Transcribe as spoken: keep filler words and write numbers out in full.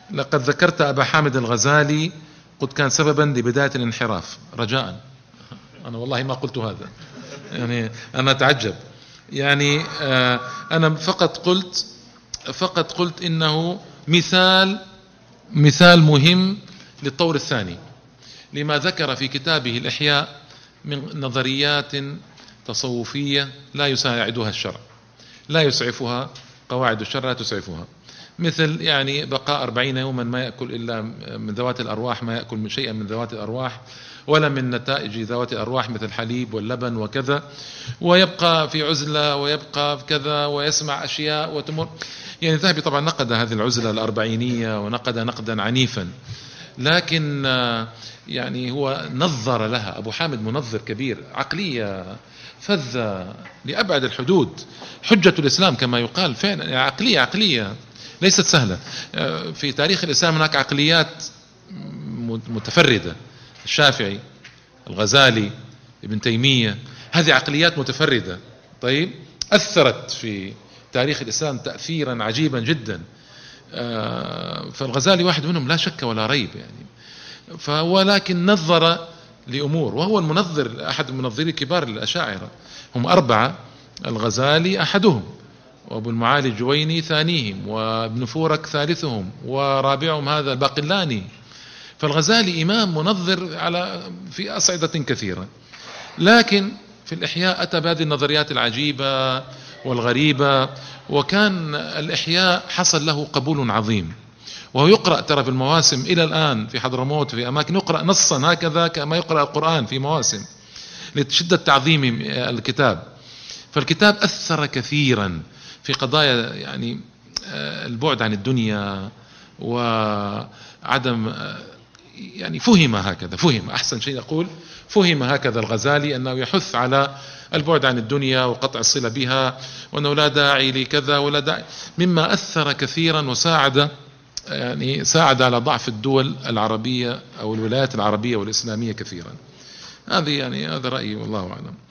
لقد ذكرت أبا حامد الغزالي قد كان سببا لبداية الانحراف. رجاء، أنا والله ما قلت هذا، يعني أنا أتعجب، يعني آه أنا فقط قلت فقط قلت إنه مثال مثال مهم للطور الثاني، لما ذكر في كتابه الإحياء من نظريات تصوفية لا يساعدها الشرع، لا يسعفها قواعد الشرع، لا تسعفها، مثل يعني بقاء أربعين يوما ما يأكل إلا من ذوات الأرواح، ما يأكل من شيئا من ذوات الأرواح ولا من نتائج ذوات الأرواح مثل الحليب واللبن وكذا، ويبقى في عزلة ويبقى في كذا ويسمع أشياء وتمر. يعني الذهبي طبعا نقد هذه العزلة الأربعينية ونقد نقدا عنيفا، لكن يعني هو نظر لها. أبو حامد منظر كبير، عقلية فذة لأبعد الحدود، حجة الإسلام كما يقال فعلا، يعني عقلية عقلية ليست سهلة. في تاريخ الإسلام هناك عقليات متفردة، الشافعي، الغزالي، ابن تيمية، هذه عقليات متفردة، طيب أثرت في تاريخ الإسلام تأثيرا عجيبا جدا. فالغزالي واحد منهم لا شك ولا ريب يعني، ولكن نظر لأمور، وهو المنظر أحد المنظرين الكبار للأشاعرة، هم أربعة، الغزالي أحدهم، وأبو المعالي الجويني ثانيهم، وابن فورك ثالثهم، ورابعهم هذا الباقلاني. فالغزالي إمام منظر على في أصعدة كثيرة، لكن في الإحياء أتى بهذه النظريات العجيبة والغريبة، وكان الإحياء حصل له قبول عظيم، وهو يقرأ ترى في المواسم إلى الآن في حضرموت في أماكن يقرأ نصا هكذا كما يقرأ القرآن في مواسم لشدة تعظيم الكتاب. فالكتاب أثر كثيرا في قضايا يعني البعد عن الدنيا وعدم، يعني فهم هكذا، فهم أحسن شيء أقول، فهم هكذا الغزالي أنه يحث على البعد عن الدنيا وقطع الصلة بها، وأنه لا داعي لكذا ولا داعي، مما أثر كثيرا وساعد، يعني ساعد على ضعف الدول العربية أو الولايات العربية والإسلامية كثيرا. هذه يعني هذا رأيي والله أعلم.